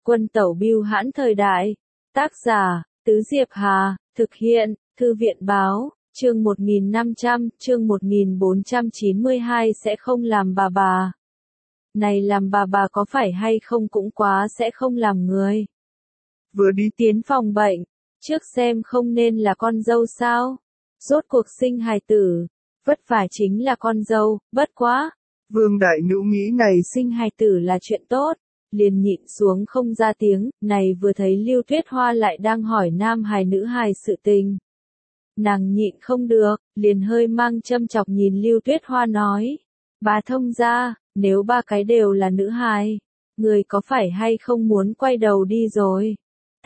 Quân tẩu bưu hãn thời đại. Tác giả, Tứ Diệp Hà, thực hiện, Thư viện báo, chương 1500, chương 1492 sẽ không làm bà. Này làm bà có phải hay không cũng quá sẽ không làm người. Vừa đi tiến phòng bệnh, trước xem không nên là con dâu sao? Rốt cuộc sinh hài tử, vất vả chính là con dâu, bất quá. Vương đại nữ nghĩ này Sinh hài tử là chuyện tốt, liền nhịn xuống không ra tiếng, này vừa thấy Lưu Tuyết Hoa lại đang hỏi nam hài nữ hài sự tình. Nàng nhịn không được, liền hơi mang châm chọc nhìn Lưu Tuyết Hoa nói. Bà thông ra, nếu ba cái đều là nữ hài, người có phải hay không muốn quay đầu đi rồi?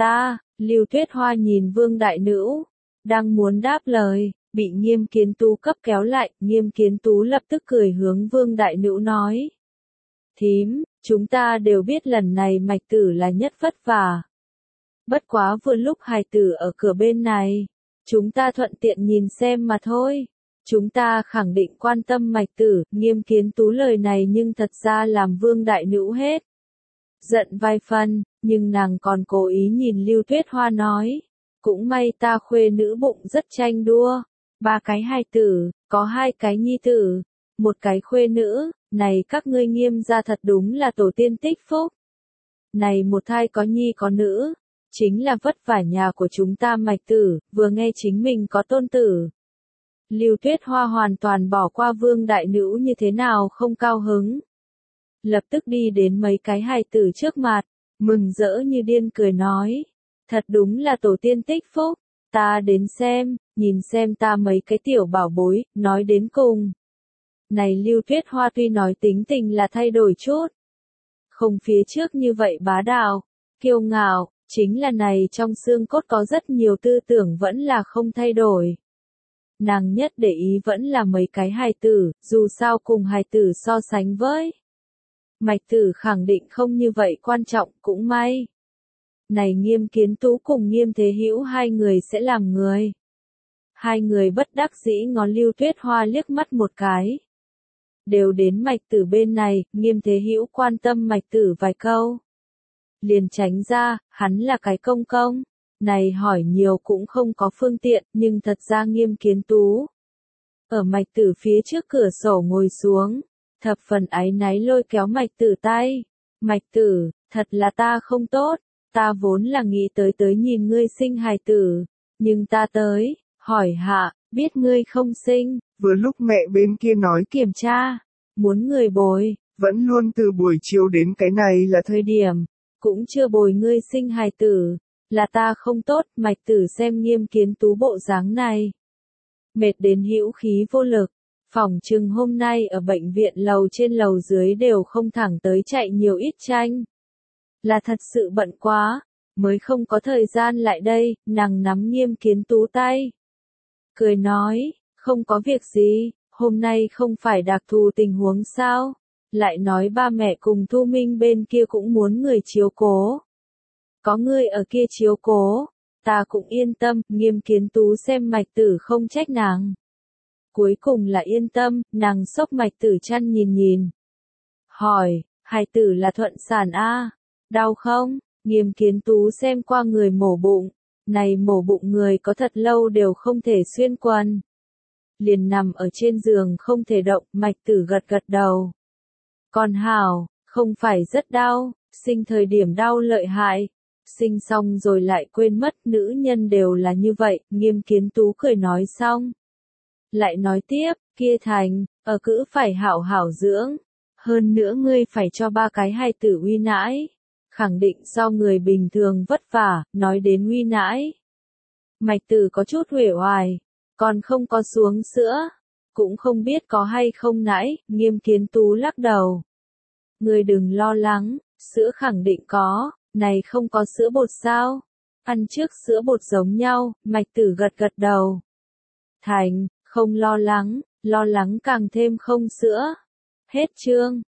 Lưu Tuyết Hoa nhìn Vương đại nữ, đang muốn đáp lời, bị Nghiêm Kiến Tú cấp kéo lại, Nghiêm Kiến Tú lập tức cười hướng Vương đại nữ nói. Thím, chúng ta đều biết lần này mạch tử là nhất vất vả. Bất quá vừa lúc hài tử ở cửa bên này, chúng ta thuận tiện nhìn xem mà thôi. Chúng ta khẳng định quan tâm mạch tử, Nghiêm Kiến Tú lời này nhưng thật ra làm Vương đại nữ hết. Giận vài phần, nhưng nàng còn cố ý nhìn Lưu Tuyết Hoa nói. Cũng may ta khuê nữ bụng rất tranh đua. 3 cái hài tử, có 2 cái nhi tử, 1 cái khuê nữ, này các ngươi Nghiêm gia thật đúng là tổ tiên tích phúc. Này một thai có nhi có nữ, chính là vất vả nhà của chúng ta mạch tử, vừa nghe chính mình có tôn tử. Lưu Tuyết Hoa hoàn toàn bỏ qua Vương đại nữ như thế nào không cao hứng. Lập tức đi đến mấy cái hài tử trước mặt, mừng rỡ như điên cười nói. Thật đúng là tổ tiên tích phúc, ta đến xem, nhìn xem ta mấy cái tiểu bảo bối, nói đến cùng. Này Lưu Tuyết Hoa tuy nói tính tình là thay đổi chút. Không phía trước như vậy bá đạo, kiêu ngạo, chính là này trong xương cốt có rất nhiều tư tưởng vẫn là không thay đổi. Nàng nhất để ý vẫn là mấy cái hài tử, dù sao cùng hài tử so sánh với. Mạch tử khẳng định không như vậy quan trọng, cũng may. Này Nghiêm Kiến Tú cùng Nghiêm Thế Hữu hai người sẽ làm người. Hai người bất đắc dĩ ngó Lưu Tuyết Hoa liếc mắt một cái. Đều đến mạch tử bên này, Nghiêm Thế Hữu quan tâm mạch tử vài câu. Liền tránh ra, hắn là cái công công. Này hỏi nhiều cũng không có phương tiện, nhưng thật ra Nghiêm Kiến Tú. Ở mạch tử phía trước cửa sổ ngồi xuống, thập phần áy náy lôi kéo mạch tử tay. Mạch tử, thật là ta không tốt, ta vốn là nghĩ tới nhìn ngươi sinh hài tử, nhưng ta tới, hỏi hạ, biết ngươi không sinh. Vừa lúc mẹ bên kia nói Kiểm tra, muốn người bồi, vẫn luôn từ buổi chiều đến cái này là thời điểm, cũng chưa bồi ngươi sinh hài tử, là ta không tốt, mạch tử xem Nghiêm Kiến Tú bộ dáng này. Mệt đến hữu khí vô lực, phỏng chừng hôm nay ở bệnh viện lầu trên lầu dưới đều không thẳng tới chạy nhiều ít tranh. Là thật sự bận quá, mới không có thời gian lại đây, nàng nắm Nghiêm Kiến Tú tay. Cười nói, không có việc gì, hôm nay không phải đặc thù tình huống sao, lại nói ba mẹ cùng Thu Minh bên kia cũng muốn người chiếu cố. Có người ở kia chiếu cố, ta cũng yên tâm, Nghiêm Kiến Tú xem mạch tử không trách nàng. Cuối cùng là yên tâm, nàng xốc mạch tử chăn nhìn. Hỏi, hài tử là thuận sản a, đau không? Nghiêm Kiến Tú xem qua người mổ bụng, này mổ bụng người có thật lâu đều không thể xuyên quần. Liền nằm ở trên giường không thể động, mạch tử gật đầu. Còn hảo, không phải rất đau, sinh thời điểm đau lợi hại. Sinh xong rồi lại quên mất, nữ nhân đều là như vậy, Nghiêm Kiến Tú cười nói xong. Lại nói tiếp, kia Thành, ở cữ phải hảo hảo dưỡng. Hơn nữa ngươi phải cho 3 cái hài tử uy nãi. Khẳng định do người bình thường vất vả, nói đến uy nãi. Mạch tử có chút uể oải, còn không có xuống sữa. Cũng không biết có hay không nãi, Nghiêm Kiến Tú lắc đầu. Ngươi đừng lo lắng, sữa khẳng định có, này không có sữa bột sao? Ăn trước sữa bột giống nhau, mạch tử gật đầu. Thành, không lo lắng càng thêm không sữa. Hết chương.